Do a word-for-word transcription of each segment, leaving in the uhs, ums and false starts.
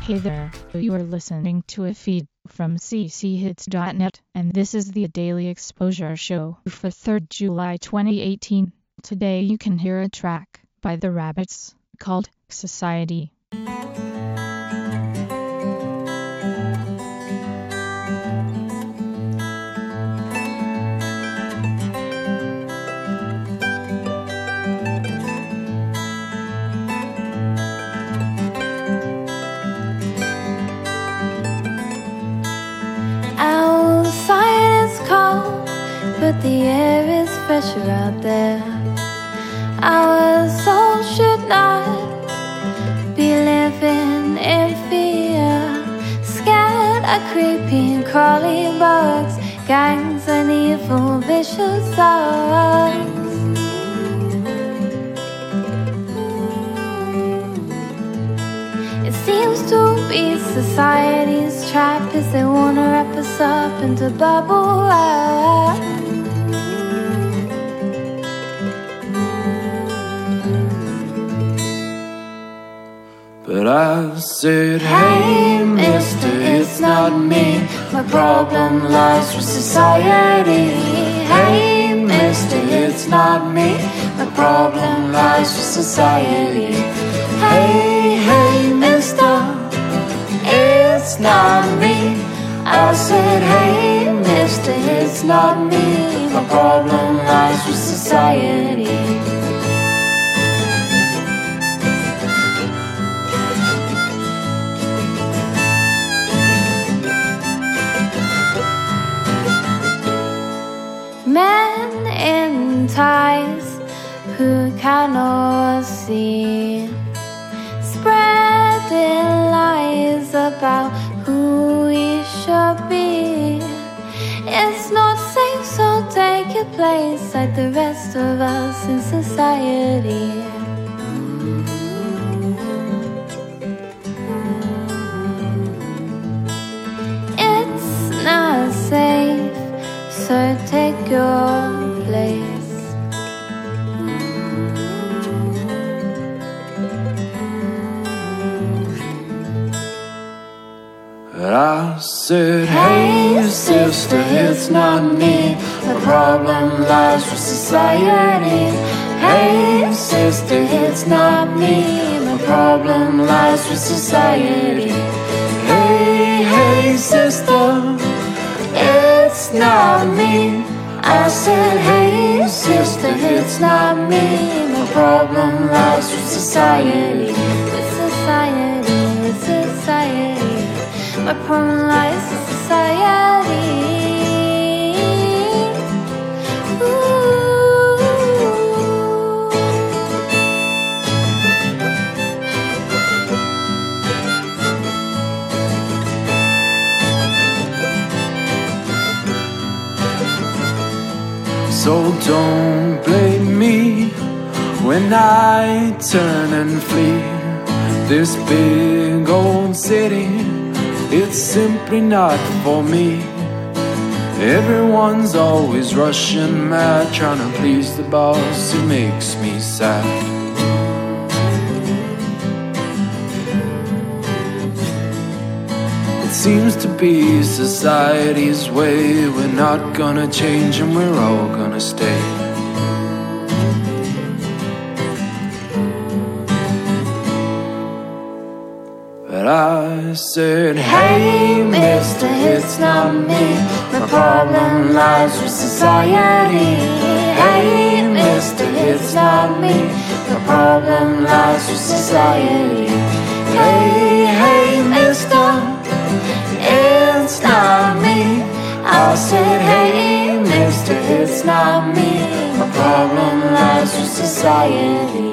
Hey there, you are listening to a feed from c c hits dot net, and this is the Daily Exposure Show for third of July twenty eighteen. Today you can hear a track by The Rabbits called Society. But the air is fresher out there. Our soul should not be living in fear, scared of creeping, crawling bugs, gangs and evil, vicious thoughts. It seems to be society's trap as they wanna wrap us up into bubble wrap. But I said, hey mister, it's not me. My problem lies with society. Hey mister, it's not me. My problem lies with society. Hey, hey mister, it's not me. I said, hey mister, it's not me. My problem lies with society. Men in ties who cannot see, spreading lies about who we should be. It's not safe, so take your place like the rest of us in society. It's not safe, so take your place. I said, hey sister, it's not me. The problem lies with society. Hey sister, it's not me. My problem lies with society. Hey, hey sister, it's not me. I said, hey sister, it's not me. My problem lies with society. With society, with society. My problem lies with society. Ooh. So don't blame me when I turn and flee this big old city. It's simply not for me. Everyone's always rushing mad, trying to please the boss. It makes me sad. It seems to be society's way. We're not gonna change and we're all gonna stay. But I said, hey mister, it's not me. My problem lies with society. Hey mister, it's not me. My problem lies with society. Hey, hey mister, it's not me. I said, hey mister, it's not me. My problem lies with society.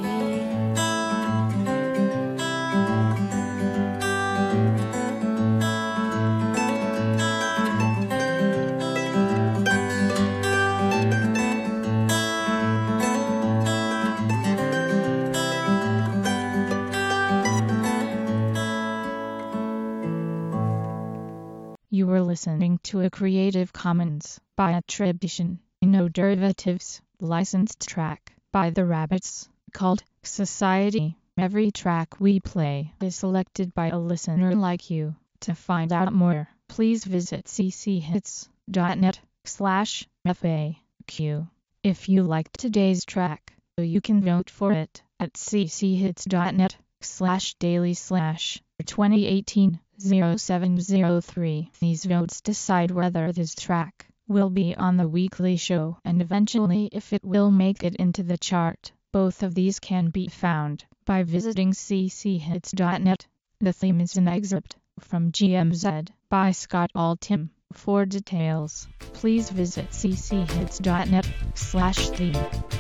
You were listening to a Creative Commons by attribution, no derivatives, licensed track by The Rabbits called Society. Every track we play is selected by a listener like you. To find out more, please visit cchits.net slash FAQ. If you liked today's track, you can vote for it at cchits.net slash daily slash 2018 0703. These votes decide whether this track will be on the weekly show and eventually if it will make it into the chart. Both of these can be found by visiting cchits.net. The theme is an excerpt from G M Z by Scott Altham. For details, please visit cchits.net slash theme.